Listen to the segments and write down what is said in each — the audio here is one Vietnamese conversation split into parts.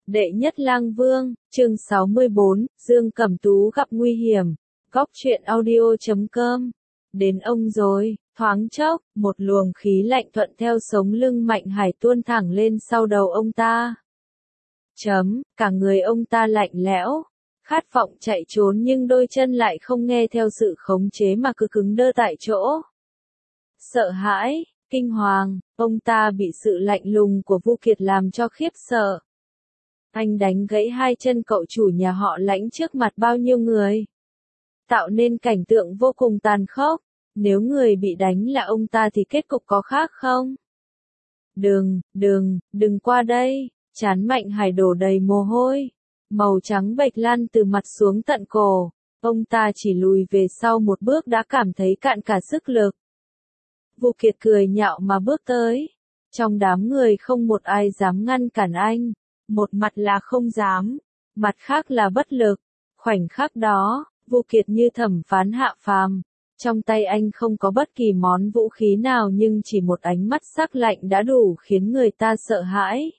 Đệ nhất lang vương, chương 64, Dương Cẩm Tú gặp nguy hiểm. Góc truyện audio.com. Đến ông rồi, thoáng chốc, một luồng khí lạnh thuận theo sống lưng Mạnh Hải tuôn thẳng lên sau đầu ông ta. Cả người ông ta lạnh lẽo, khát vọng chạy trốn nhưng đôi chân lại không nghe theo sự khống chế mà cứ cứng đơ tại chỗ. Sợ hãi, kinh hoàng, ông ta bị sự lạnh lùng của Vu Kiệt làm cho khiếp sợ. Anh đánh gãy hai chân cậu chủ nhà họ Lãnh trước mặt bao nhiêu người. Tạo nên cảnh tượng vô cùng tàn khốc. Nếu người bị đánh là ông ta thì kết cục có khác không? Đừng qua đây. Trán Mạnh Hải đổ đầy mồ hôi. Màu trắng bệch lan từ mặt xuống tận cổ. Ông ta chỉ lùi về sau một bước đã cảm thấy cạn cả sức lực. Vu Kiệt cười nhạo mà bước tới. Trong đám người không một ai dám ngăn cản anh. Một mặt là không dám, mặt khác là bất lực. Khoảnh khắc đó, Vu Kiệt như thẩm phán hạ phàm. Trong tay anh không có bất kỳ món vũ khí nào nhưng chỉ một ánh mắt sắc lạnh đã đủ khiến người ta sợ hãi.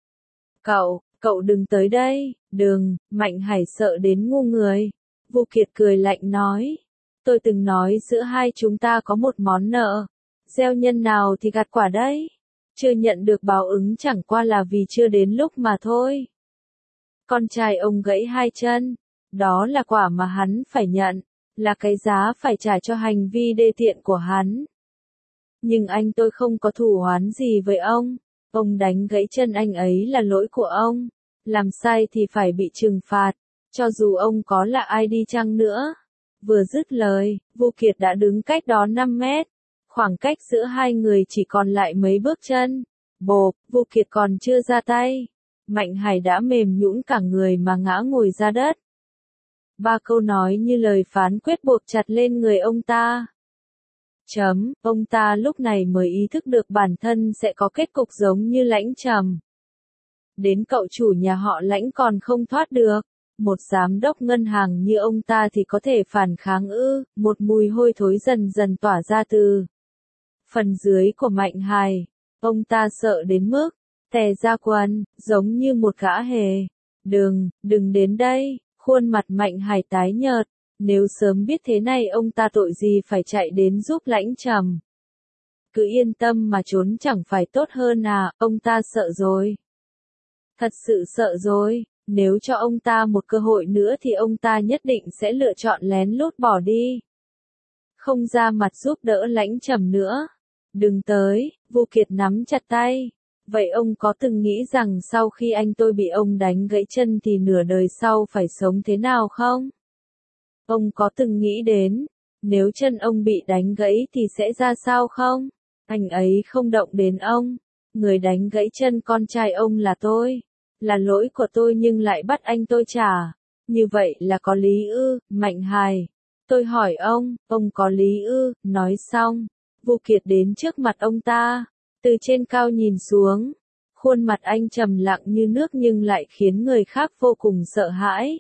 Cậu đừng tới đây, đừng, Mạnh Hải sợ đến ngu người. Vu Kiệt cười lạnh nói, tôi từng nói giữa hai chúng ta có một món nợ. Gieo nhân nào thì gặt quả đấy. Chưa nhận được báo ứng chẳng qua là vì chưa đến lúc mà thôi. Con trai ông gãy hai chân, đó là quả mà hắn phải nhận, là cái giá phải trả cho hành vi đê tiện của hắn. Nhưng tôi không có thù oán gì với ông đánh gãy chân anh ấy là lỗi của ông, làm sai thì phải bị trừng phạt, cho dù ông có là ai đi chăng nữa. Vừa dứt lời, Vu Kiệt đã đứng cách đó 5 mét. Khoảng cách giữa hai người chỉ còn lại mấy bước chân. Bộp, Vu Kiệt còn chưa ra tay. Mạnh Hải đã mềm nhũn cả người mà ngã ngồi ra đất. Ba câu nói như lời phán quyết buộc chặt lên người ông ta. Ông ta lúc này mới ý thức được bản thân sẽ có kết cục giống như Lãnh Trầm. Đến cậu chủ nhà họ Lãnh còn không thoát được. Một giám đốc ngân hàng như ông ta thì có thể phản kháng ư? Một mùi hôi thối dần dần tỏa ra từ phần dưới của Mạnh Hải. Ông ta sợ đến mức tè ra quần, giống như một gã hề. Đừng đến đây. Khuôn mặt Mạnh Hải tái nhợt. Nếu sớm biết thế này ông ta tội gì phải chạy đến giúp Lãnh Trầm. Cứ yên tâm mà trốn chẳng phải tốt hơn à? Ông ta sợ rồi. Thật sự sợ rồi. Nếu cho ông ta một cơ hội nữa thì ông ta nhất định sẽ lựa chọn lén lút bỏ đi. Không ra mặt giúp đỡ Lãnh Trầm nữa. Đừng tới, Vu Kiệt nắm chặt tay. Vậy ông có từng nghĩ rằng sau khi tôi bị ông đánh gãy chân thì nửa đời sau phải sống thế nào không? Ông có từng nghĩ đến, nếu chân ông bị đánh gãy thì sẽ ra sao không? Anh ấy không động đến ông. Người đánh gãy chân con trai ông là tôi. Là lỗi của tôi nhưng lại bắt tôi trả. Như vậy là có lý ư, Mạnh Hải? Tôi hỏi ông có lý ư? Nói xong, Vu Kiệt đến trước mặt ông ta, từ trên cao nhìn xuống. Khuôn mặt anh trầm lặng như nước nhưng lại khiến người khác vô cùng sợ hãi.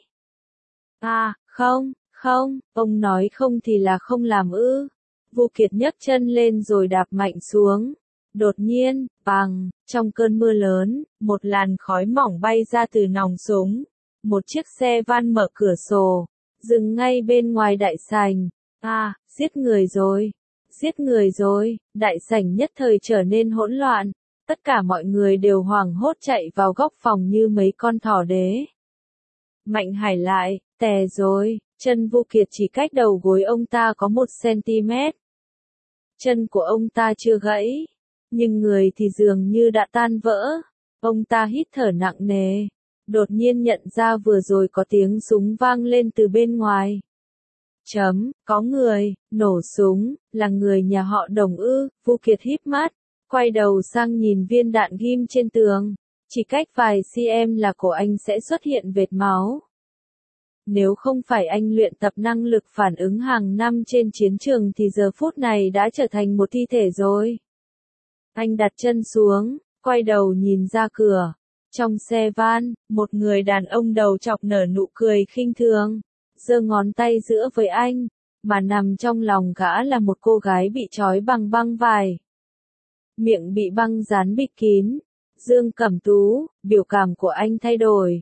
Không, ông nói không thì là không làm ư? Vu Kiệt nhấc chân lên rồi đạp mạnh xuống. Đột nhiên, bang, trong cơn mưa lớn, một làn khói mỏng bay ra từ nòng súng. Một chiếc xe van mở cửa sổ, dừng ngay bên ngoài đại sảnh. Giết người rồi, đại sảnh nhất thời trở nên hỗn loạn. Tất cả mọi người đều hoảng hốt chạy vào góc phòng như mấy con thỏ đế. Mạnh Hải lại, tè rồi, chân Vu Kiệt chỉ cách đầu gối ông ta có 1 cm. Chân của ông ta chưa gãy, nhưng người thì dường như đã tan vỡ. Ông ta hít thở nặng nề, đột nhiên nhận ra vừa rồi có tiếng súng vang lên từ bên ngoài. Có người, nổ súng, là người nhà họ Đồng ư? Vu Kiệt híp mắt, quay đầu sang nhìn viên đạn ghim trên tường. Chỉ cách vài cm là cổ anh sẽ xuất hiện vệt máu. Nếu không phải anh luyện tập năng lực phản ứng hàng năm trên chiến trường thì giờ phút này đã trở thành một thi thể rồi. Anh đặt chân xuống, quay đầu nhìn ra cửa. Trong xe van, một người đàn ông đầu trọc nở nụ cười khinh thường, giơ ngón tay giữa với anh, mà nằm trong lòng gã là một cô gái bị trói bằng băng vải. Miệng bị băng dán bịt kín, Dương Cẩm Tú, biểu cảm của anh thay đổi.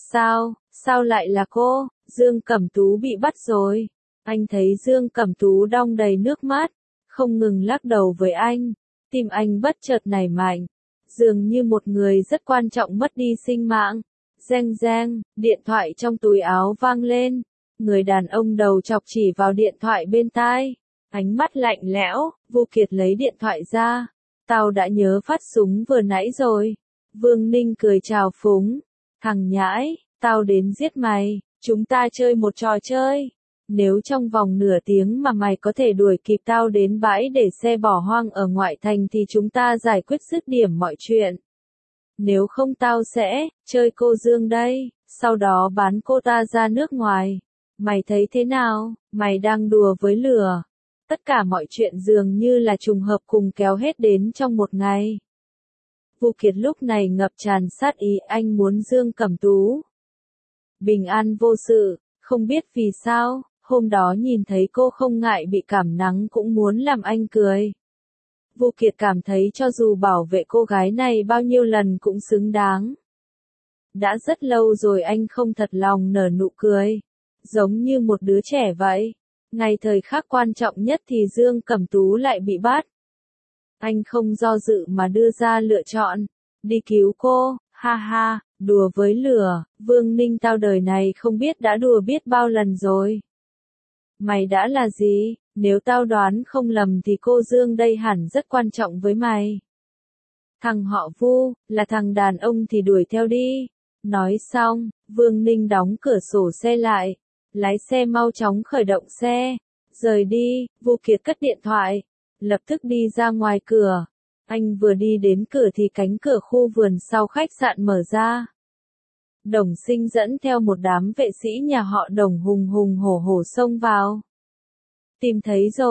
Sao lại là cô? Dương Cẩm Tú bị bắt rồi. Anh thấy Dương Cẩm Tú đong đầy nước mắt, không ngừng lắc đầu với anh. Tim anh bất chợt nảy mạnh, dường như một người rất quan trọng mất đi sinh mạng. Reng reng, điện thoại trong túi áo vang lên. Người đàn ông đầu chọc chỉ vào điện thoại bên tai. Ánh mắt lạnh lẽo, Vu Kiệt lấy điện thoại ra. Tao đã nhớ phát súng vừa nãy rồi. Vương Ninh cười chào phúng. Thằng nhãi, tao đến giết mày, chúng ta chơi một trò chơi. Nếu trong vòng nửa tiếng mà mày có thể đuổi kịp tao đến bãi để xe bỏ hoang ở ngoại thành thì chúng ta giải quyết dứt điểm mọi chuyện. Nếu không tao sẽ chơi cô Dương đây, sau đó bán cô ta ra nước ngoài. Mày thấy thế nào? Mày đang đùa với lửa. Tất cả mọi chuyện dường như là trùng hợp cùng kéo hết đến trong một ngày. Vu Kiệt lúc này ngập tràn sát ý, anh muốn Dương Cẩm Tú bình an vô sự. Không biết vì sao, hôm đó nhìn thấy cô không ngại bị cảm nắng cũng muốn làm anh cười. Vu Kiệt cảm thấy cho dù bảo vệ cô gái này bao nhiêu lần cũng xứng đáng. Đã rất lâu rồi anh không thật lòng nở nụ cười, giống như một đứa trẻ vậy. Ngày thời khắc quan trọng nhất thì Dương Cẩm Tú lại bị bắt. Anh không do dự mà đưa ra lựa chọn, đi cứu cô, ha ha, đùa với lửa, Vương Ninh tao đời này không biết đã đùa biết bao lần rồi. Mày đã là gì? Nếu tao đoán không lầm thì cô Dương đây hẳn rất quan trọng với mày. Thằng họ Vu, là thằng đàn ông thì đuổi theo đi. Nói xong, Vương Ninh đóng cửa sổ xe lại. Lái xe mau chóng khởi động xe. Rời đi, Vu Kiệt cất điện thoại. Lập tức đi ra ngoài cửa. Anh vừa đi đến cửa thì cánh cửa khu vườn sau khách sạn mở ra. Đồng Sinh dẫn theo một đám vệ sĩ nhà họ Đồng hùng hùng hổ hổ xông vào. Tìm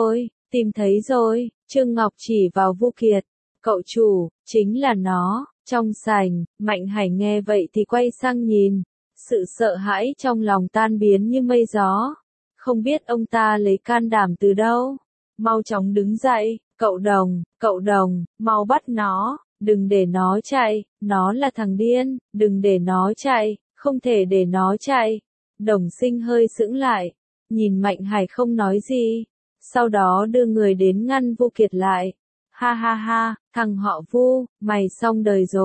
thấy rồi, Trương Ngọc chỉ vào Vu Kiệt. Cậu chủ, chính là nó, trong sảnh. Mạnh Hải nghe vậy thì quay sang nhìn. Sự sợ hãi trong lòng tan biến như mây gió. Không biết ông ta lấy can đảm từ đâu. Mau chóng đứng dậy, cậu Đồng, mau bắt nó, đừng để nó chạy, nó là thằng điên, đừng để nó chạy, không thể để nó chạy. Đồng Sinh hơi sững lại, nhìn Mạnh Hải không nói gì, sau đó đưa người đến ngăn Vu Kiệt lại. Ha ha ha, thằng họ Vu, mày xong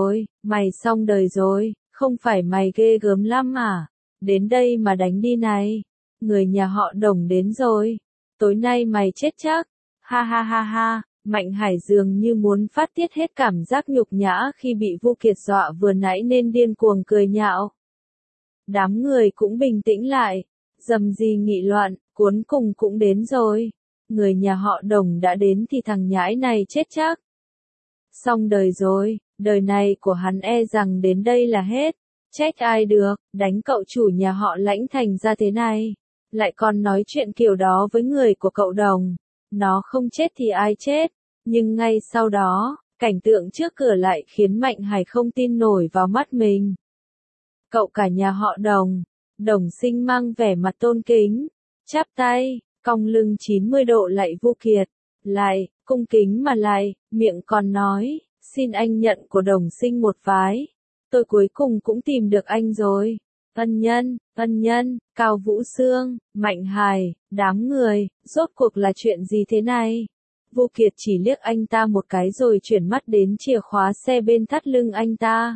đời rồi, không phải mày ghê gớm lắm à, đến đây mà đánh đi này, người nhà họ Đồng đến rồi, tối nay mày chết chắc. Ha ha ha ha, Mạnh Hải dường như muốn phát tiết hết cảm giác nhục nhã khi bị Vu Kiệt dọa vừa nãy nên điên cuồng cười nhạo. Đám người cũng bình tĩnh lại, dầm gì nghị loạn, cuối cùng cũng đến rồi. Người nhà họ Đồng đã đến thì thằng nhãi này chết chắc. Xong đời rồi, đời này của hắn e rằng đến đây là hết. Trách ai được, đánh cậu chủ nhà họ Lãnh thành ra thế này. Lại còn nói chuyện kiểu đó với người của cậu Đồng. Nó không chết thì ai chết. Nhưng ngay sau đó, cảnh tượng trước cửa lại khiến Mạnh Hải không tin nổi vào mắt mình. Cậu cả nhà họ Đồng. Đồng Sinh mang vẻ mặt tôn kính, chắp tay, cong lưng 90 độ lạy Vu Kiệt. Lại, cung kính mà lại, miệng còn nói, xin anh nhận của Đồng Sinh một vái. Tôi cuối cùng cũng tìm được anh rồi. Ân nhân, Cao Vũ Sương, Mạnh Hải, đám người, rốt cuộc là chuyện gì thế này? Vu Kiệt chỉ liếc anh ta một cái rồi chuyển mắt đến chìa khóa xe bên thắt lưng anh ta.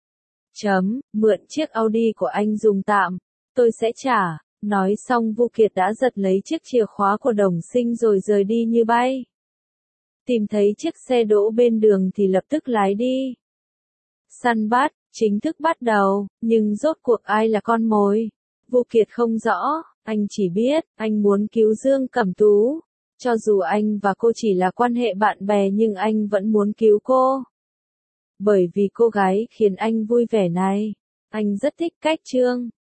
Mượn chiếc Audi của anh dùng tạm, tôi sẽ trả. Nói xong Vu Kiệt đã giật lấy chiếc chìa khóa của Đồng Sinh rồi rời đi như bay. Tìm thấy chiếc xe đỗ bên đường thì lập tức lái đi. Săn bắt, chính thức bắt đầu, nhưng rốt cuộc ai là con mồi? Vu Kiệt không rõ, anh chỉ biết, anh muốn cứu Dương Cẩm Tú. Cho dù anh và cô chỉ là quan hệ bạn bè nhưng anh vẫn muốn cứu cô. Bởi vì cô gái khiến anh vui vẻ này, anh rất thích cách Trương